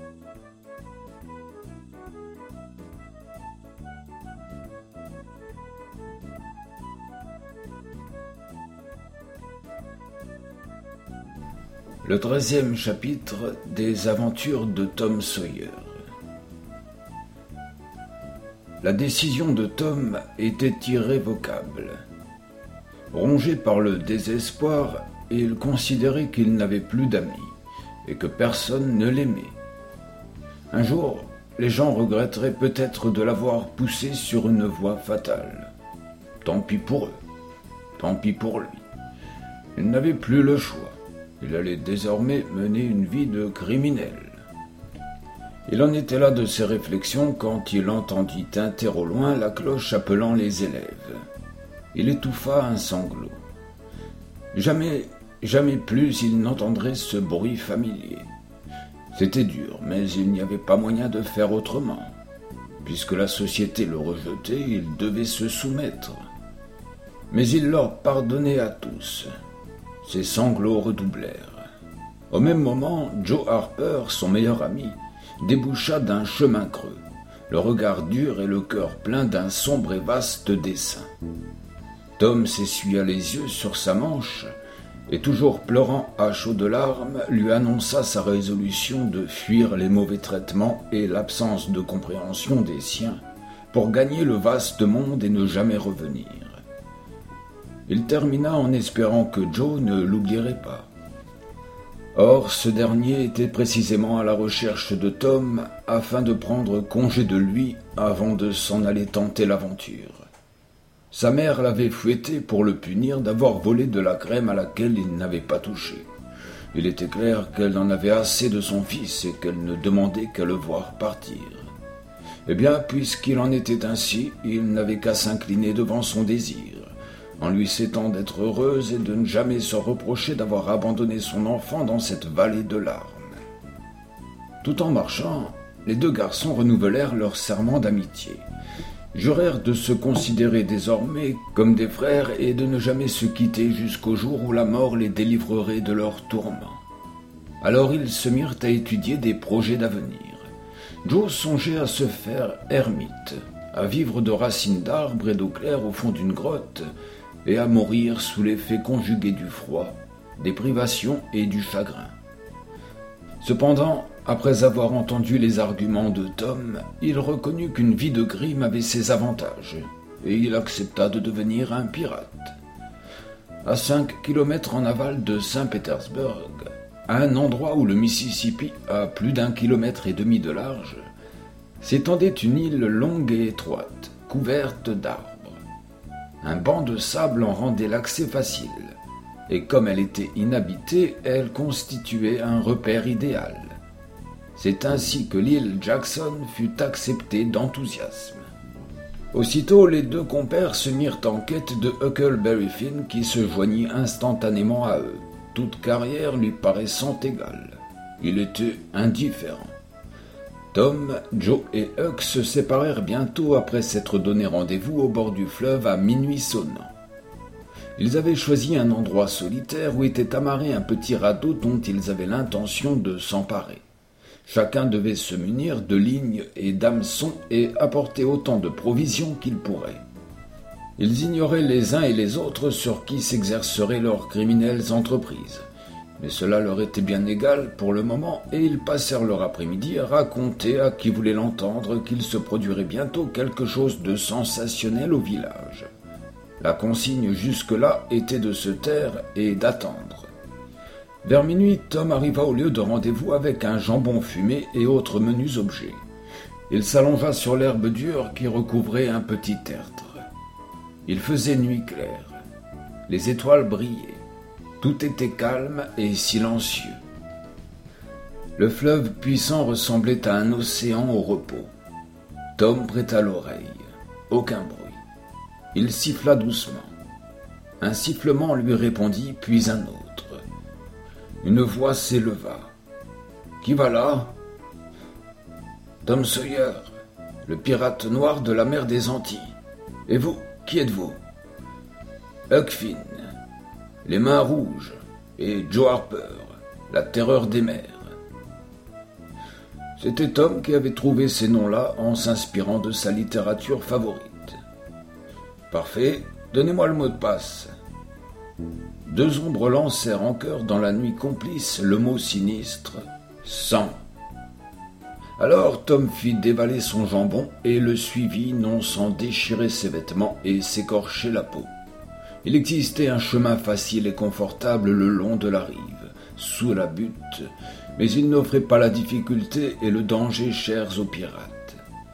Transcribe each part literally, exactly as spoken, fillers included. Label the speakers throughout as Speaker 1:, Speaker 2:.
Speaker 1: Le treizième chapitre des aventures de Tom Sawyer. La décision de Tom était irrévocable. Rongé par le désespoir, il considérait qu'il n'avait plus d'amis et que personne ne l'aimait. Un jour, les gens regretteraient peut-être de l'avoir poussé sur une voie fatale. Tant pis pour eux, tant pis pour lui. Il n'avait plus le choix. Il allait désormais mener une vie de criminel. Il en était là de ses réflexions quand il entendit tinter au loin la cloche appelant les élèves. Il étouffa un sanglot. Jamais, jamais plus il n'entendrait ce bruit familier. C'était dur, mais il n'y avait pas moyen de faire autrement. Puisque la société le rejetait, il devait se soumettre. Mais il leur pardonnait à tous. Ses sanglots redoublèrent. Au même moment, Joe Harper, son meilleur ami, déboucha d'un chemin creux, le regard dur et le cœur plein d'un sombre et vaste dessein. Tom s'essuya les yeux sur sa manche et, toujours pleurant à chaudes larmes, lui annonça sa résolution de fuir les mauvais traitements et l'absence de compréhension des siens pour gagner le vaste monde et ne jamais revenir. Il termina en espérant que Joe ne l'oublierait pas. Or, ce dernier était précisément à la recherche de Tom afin de prendre congé de lui avant de s'en aller tenter l'aventure. Sa mère l'avait fouetté pour le punir d'avoir volé de la crème à laquelle il n'avait pas touché. Il était clair qu'elle en avait assez de son fils et qu'elle ne demandait qu'à le voir partir. Eh bien, puisqu'il en était ainsi, il n'avait qu'à s'incliner devant son désir, en lui souhaitant d'être heureuse et de ne jamais se reprocher d'avoir abandonné son enfant dans cette vallée de larmes. Tout en marchant, les deux garçons renouvelèrent leur serment d'amitié, jurèrent de se considérer désormais comme des frères et de ne jamais se quitter jusqu'au jour où la mort les délivrerait de leurs tourments. Alors ils se mirent à étudier des projets d'avenir. Joe songeait à se faire ermite, à vivre de racines d'arbres et d'eau claire au fond d'une grotte, et à mourir sous l'effet conjugué du froid, des privations et du chagrin. Cependant, après avoir entendu les arguments de Tom, il reconnut qu'une vie de crime avait ses avantages, et il accepta de devenir un pirate. À cinq kilomètres en aval de Saint-Pétersbourg, à un endroit où le Mississippi a plus d'un kilomètre et demi de large, s'étendait une île longue et étroite, couverte d'arbres. Un banc de sable en rendait l'accès facile, et comme elle était inhabitée, elle constituait un repère idéal. C'est ainsi que l'île Jackson fut acceptée d'enthousiasme. Aussitôt, les deux compères se mirent en quête de Huckleberry Finn qui se joignit instantanément à eux, toute carrière lui paraissant égale. Il était indifférent. Tom, Joe et Huck se séparèrent bientôt après s'être donné rendez-vous au bord du fleuve à minuit sonnant. Ils avaient choisi un endroit solitaire où était amarré un petit radeau dont ils avaient l'intention de s'emparer. Chacun devait se munir de lignes et d'hameçons et apporter autant de provisions qu'il pourrait. Ils ignoraient les uns et les autres sur qui s'exerceraient leurs criminelles entreprises. Mais cela leur était bien égal pour le moment, et ils passèrent leur après-midi à raconter à qui voulait l'entendre qu'il se produirait bientôt quelque chose de sensationnel au village. La consigne jusque-là était de se taire et d'attendre. Vers minuit, Tom arriva au lieu de rendez-vous avec un jambon fumé et autres menus objets. Il s'allongea sur l'herbe dure qui recouvrait un petit tertre. Il faisait nuit claire. Les étoiles brillaient. Tout était calme et silencieux. Le fleuve puissant ressemblait à un océan au repos. Tom prêta l'oreille. Aucun bruit. Il siffla doucement. Un sifflement lui répondit, puis un autre. Une voix s'éleva. « Qui va là ?»« Tom Sawyer, le pirate noir de la mer des Antilles. Et vous, qui êtes-vous ?»« Huck Finn, les mains rouges, et Joe Harper, la terreur des mers. » C'était Tom qui avait trouvé ces noms-là en s'inspirant de sa littérature favorite. Parfait, donnez-moi le mot de passe. Deux ombres lancèrent en chœur dans la nuit complice le mot sinistre « sang ». Alors Tom fit dévaler son jambon et le suivit, non sans déchirer ses vêtements et s'écorcher la peau. Il existait un chemin facile et confortable le long de la rive, sous la butte, mais il n'offrait pas la difficulté et le danger chers aux pirates.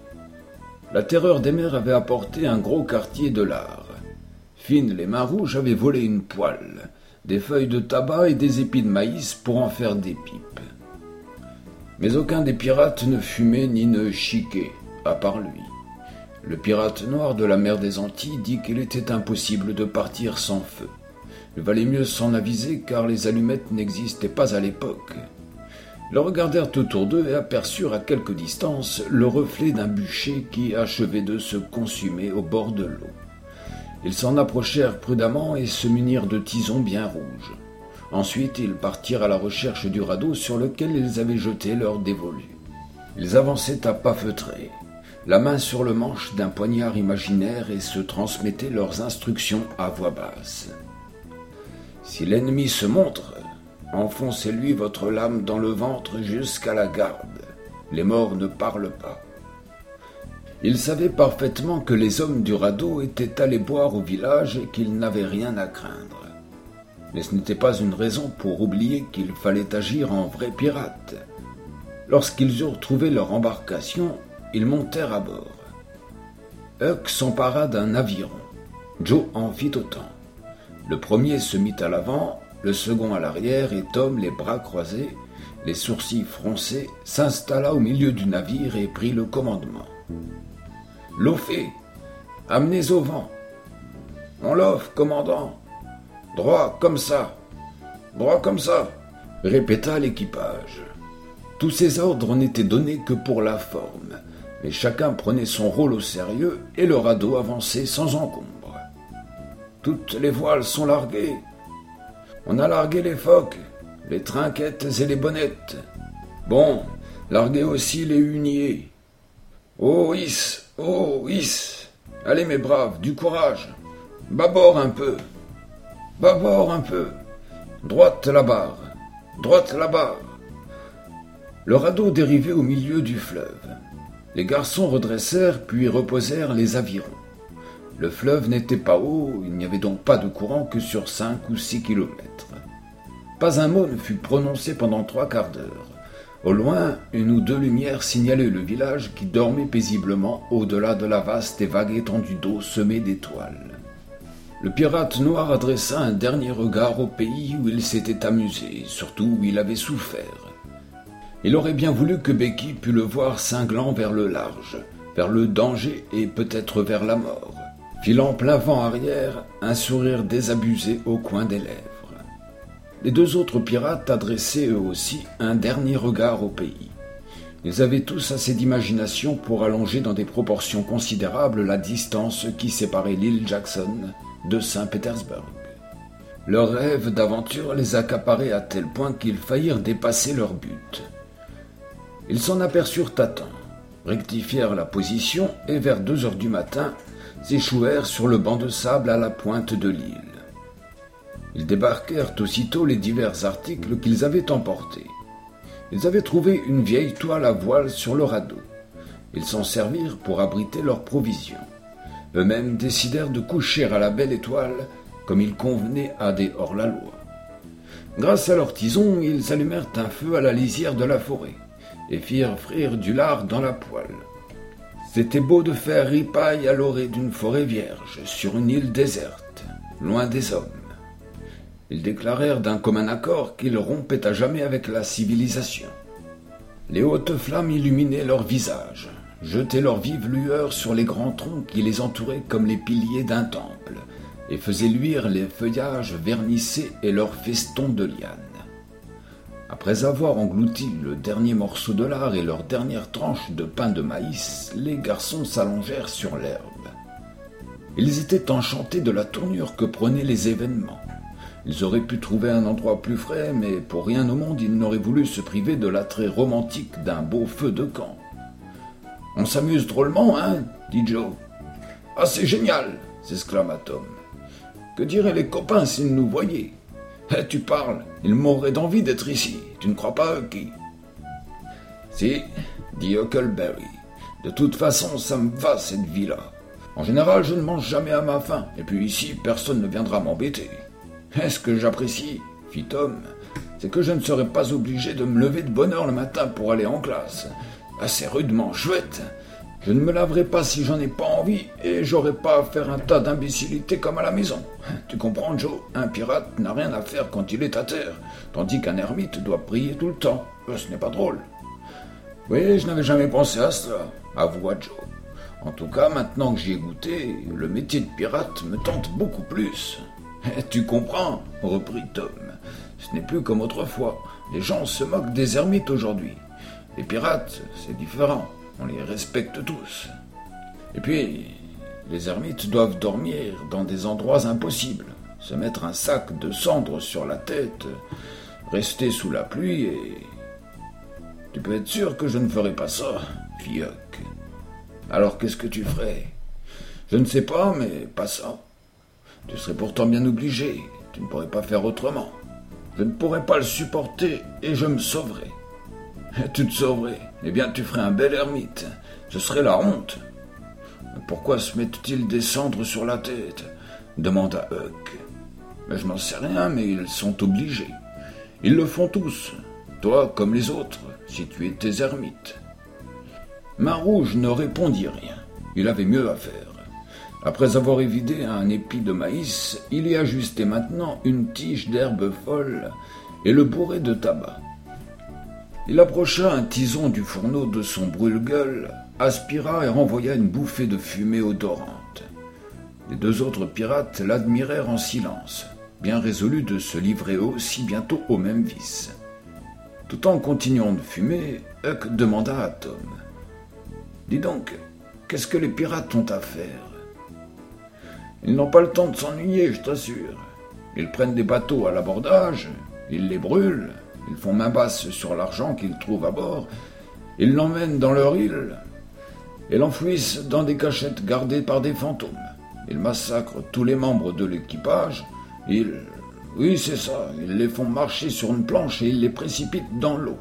Speaker 1: La terreur des mers avait apporté un gros quartier de lard. Finn, les mains rouges, avaient volé une poêle, des feuilles de tabac et des épis de maïs pour en faire des pipes. Mais aucun des pirates ne fumait ni ne chiquait, à part lui. Le pirate noir de la mer des Antilles dit qu'il était impossible de partir sans feu. Il valait mieux s'en aviser car les allumettes n'existaient pas à l'époque. Ils regardèrent autour d'eux et aperçurent à quelque distance le reflet d'un bûcher qui achevait de se consumer au bord de l'eau. Ils s'en approchèrent prudemment et se munirent de tisons bien rouges. Ensuite, ils partirent à la recherche du radeau sur lequel ils avaient jeté leur dévolu. Ils avançaient à pas feutrés, la main sur le manche d'un poignard imaginaire et se transmettaient leurs instructions à voix basse. « Si l'ennemi se montre, enfoncez-lui votre lame dans le ventre jusqu'à la garde. Les morts ne parlent pas. » Ils savaient parfaitement que les hommes du radeau étaient allés boire au village et qu'ils n'avaient rien à craindre. Mais ce n'était pas une raison pour oublier qu'il fallait agir en vrais pirates. Lorsqu'ils eurent trouvé leur embarcation, ils montèrent à bord. Huck s'empara d'un aviron. Joe en fit autant. Le premier se mit à l'avant, le second à l'arrière, et Tom, les bras croisés, les sourcils froncés, s'installa au milieu du navire et prit le commandement. « L'offé, amenez au vent. »« On l'offre, commandant. »« Droit comme ça. Droit comme ça. » répéta l'équipage. Tous ces ordres n'étaient donnés que pour la forme, mais chacun prenait son rôle au sérieux et le radeau avançait sans encombre. « Toutes les voiles sont larguées. On a largué les focs, les trinquettes et les bonnettes. Bon, larguez aussi les huniers. Oh, hisse, oh, hisse. Allez mes braves, du courage. Bâbord un peu. Bâbord un peu. Droite la barre. Droite la barre. » Le radeau dérivait au milieu du fleuve. Les garçons redressèrent puis reposèrent les avirons. Le fleuve n'était pas haut, il n'y avait donc pas de courant que sur cinq ou six kilomètres. Pas un mot ne fut prononcé pendant trois quarts d'heure. Au loin, une ou deux lumières signalaient le village qui dormait paisiblement au-delà de la vaste et vague étendue d'eau semée d'étoiles. Le pirate noir adressa un dernier regard au pays où il s'était amusé, surtout où il avait souffert. Il aurait bien voulu que Becky pût le voir cinglant vers le large, vers le danger et peut-être vers la mort, filant plein vent arrière, un sourire désabusé au coin des lèvres. Les deux autres pirates adressaient eux aussi un dernier regard au pays. Ils avaient tous assez d'imagination pour allonger dans des proportions considérables la distance qui séparait l'île Jackson de Saint-Pétersbourg. Leur rêve d'aventure les accaparait à tel point qu'ils faillirent dépasser leur but. Ils s'en aperçurent à temps, rectifièrent la position et vers deux heures du matin s'échouèrent sur le banc de sable à la pointe de l'île. Ils débarquèrent aussitôt les divers articles qu'ils avaient emportés. Ils avaient trouvé une vieille toile à voile sur le radeau. Ils s'en servirent pour abriter leurs provisions. Eux-mêmes décidèrent de coucher à la belle étoile, comme il convenait à des hors-la-loi. Grâce à leurs tisons, ils allumèrent un feu à la lisière de la forêt et firent frire du lard dans la poêle. C'était beau de faire ripaille à l'orée d'une forêt vierge, sur une île déserte, loin des hommes. Ils déclarèrent d'un commun accord qu'ils rompaient à jamais avec la civilisation. Les hautes flammes illuminaient leurs visages, jetaient leurs vives lueurs sur les grands troncs qui les entouraient comme les piliers d'un temple, et faisaient luire les feuillages vernissés et leurs festons de lianes. Après avoir englouti le dernier morceau de lard et leur dernière tranche de pain de maïs, les garçons s'allongèrent sur l'herbe. Ils étaient enchantés de la tournure que prenaient les événements. Ils auraient pu trouver un endroit plus frais, mais pour rien au monde, ils n'auraient voulu se priver de l'attrait romantique d'un beau feu de camp. « On s'amuse drôlement, hein ?» dit Joe. « Ah, c'est génial !» s'exclama Tom. « Que diraient les copains s'ils nous voyaient ? Eh, tu parles, ils mourraient d'envie d'être ici, tu ne crois pas, Hucky ?»« Si, dit Huckleberry. De toute façon, ça me va, cette vie-là. En général, je ne mange jamais à ma faim, et puis ici, personne ne viendra m'embêter. Et ce que j'apprécie, fit Tom, c'est que je ne serai pas obligé de me lever de bonne heure le matin pour aller en classe. Assez rudement chouette. Je ne me laverai pas si j'en ai pas envie, et j'aurai pas à faire un tas d'imbécilités comme à la maison. Tu comprends, Joe? Un pirate n'a rien à faire quand il est à terre, tandis qu'un ermite doit prier tout le temps. Ce n'est pas drôle. Oui, je n'avais jamais pensé à cela, avoua Joe. En tout cas, maintenant que j'y ai goûté, le métier de pirate me tente beaucoup plus. Tu comprends, reprit Tom. Ce n'est plus comme autrefois. Les gens se moquent des ermites aujourd'hui. Les pirates, c'est différent. On les respecte tous. Et puis, les ermites doivent dormir dans des endroits impossibles, se mettre un sac de cendres sur la tête, rester sous la pluie et... Tu peux être sûr que je ne ferai pas ça, fit Huck. Alors qu'est-ce que tu ferais? Je ne sais pas, mais pas ça. Tu serais pourtant bien obligé, tu ne pourrais pas faire autrement. Je ne pourrais pas le supporter et je me sauverais. Tu te sauverais? Eh bien, tu ferais un bel ermite. Ce serait la honte. Pourquoi se mettent-ils des cendres sur la tête? Demanda Huck. Mais je n'en sais rien, mais ils sont obligés. Ils le font tous, toi comme les autres, si tu étais ermite. Main-Rouge ne répondit rien. Il avait mieux à faire. Après avoir évidé un épi de maïs, il y ajustait maintenant une tige d'herbe folle et le bourrait de tabac. Il approcha un tison du fourneau de son brûle-gueule, aspira et renvoya une bouffée de fumée odorante. Les deux autres pirates l'admirèrent en silence, bien résolus de se livrer aussi bientôt au même vice. Tout en continuant de fumer, Huck demanda à Tom. « Dis donc, qu'est-ce que les pirates ont à faire ?» Ils n'ont pas le temps de s'ennuyer, je t'assure. Ils prennent des bateaux à l'abordage, ils les brûlent, ils font main basse sur l'argent qu'ils trouvent à bord, ils l'emmènent dans leur île et l'enfouissent dans des cachettes gardées par des fantômes. Ils massacrent tous les membres de l'équipage, ils... Oui, c'est ça, ils les font marcher sur une planche et ils les précipitent dans l'eau.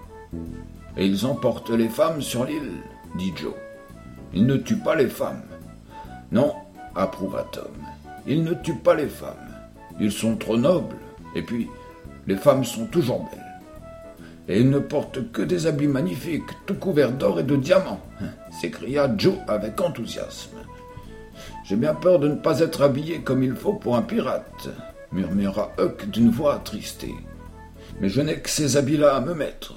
Speaker 1: Et ils emportent les femmes sur l'île, dit Joe. Ils ne tuent pas les femmes. Non, approuva Tom. Ils ne tuent pas les femmes. Ils sont trop nobles. Et puis, les femmes sont toujours belles. Et ils ne portent que des habits magnifiques, tout couverts d'or et de diamants, s'écria Joe avec enthousiasme. J'ai bien peur de ne pas être habillé comme il faut pour un pirate, murmura Huck d'une voix attristée. Mais je n'ai que ces habits-là à me mettre.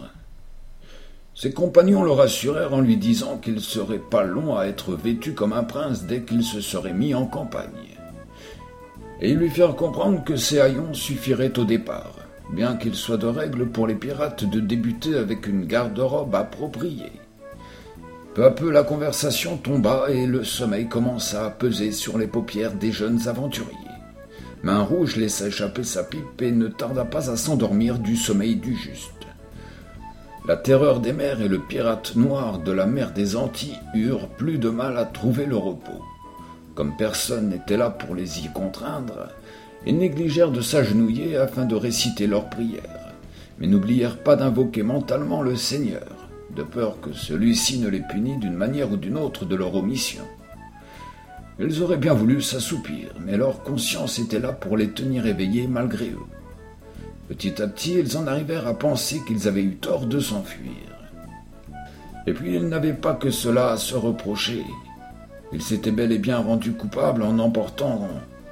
Speaker 1: Ses compagnons le rassurèrent en lui disant qu'il ne serait pas long à être vêtu comme un prince dès qu'il se serait mis en campagne. Et ils lui firent comprendre que ces haillons suffiraient au départ, bien qu'il soit de règle pour les pirates de débuter avec une garde-robe appropriée. Peu à peu, la conversation tomba et le sommeil commença à peser sur les paupières des jeunes aventuriers. Main-Rouge laissa échapper sa pipe et ne tarda pas à s'endormir du sommeil du juste. La terreur des mers et le pirate noir de la mer des Antilles eurent plus de mal à trouver le repos. Comme personne n'était là pour les y contraindre, ils négligèrent de s'agenouiller afin de réciter leurs prières, mais n'oublièrent pas d'invoquer mentalement le Seigneur, de peur que celui-ci ne les punît d'une manière ou d'une autre de leur omission. Ils auraient bien voulu s'assoupir, mais leur conscience était là pour les tenir éveillés malgré eux. Petit à petit, ils en arrivèrent à penser qu'ils avaient eu tort de s'enfuir. Et puis, ils n'avaient pas que cela à se reprocher. Ils s'étaient bel et bien rendus coupables en emportant,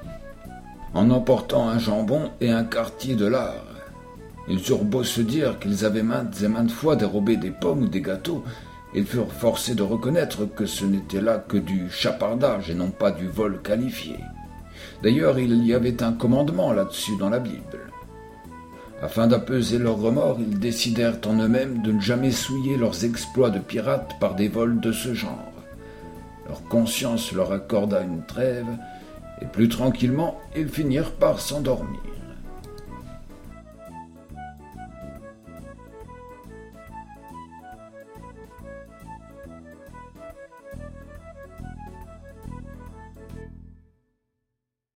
Speaker 1: en emportant un jambon et un quartier de lard. Ils eurent beau se dire qu'ils avaient maintes et maintes fois dérobé des pommes ou des gâteaux, ils furent forcés de reconnaître que ce n'était là que du chapardage et non pas du vol qualifié. D'ailleurs, il y avait un commandement là-dessus dans la Bible. Afin d'apaiser leur remords, ils décidèrent en eux-mêmes de ne jamais souiller leurs exploits de pirates par des vols de ce genre. Leur conscience leur accorda une trêve, et plus tranquillement, ils finirent par s'endormir.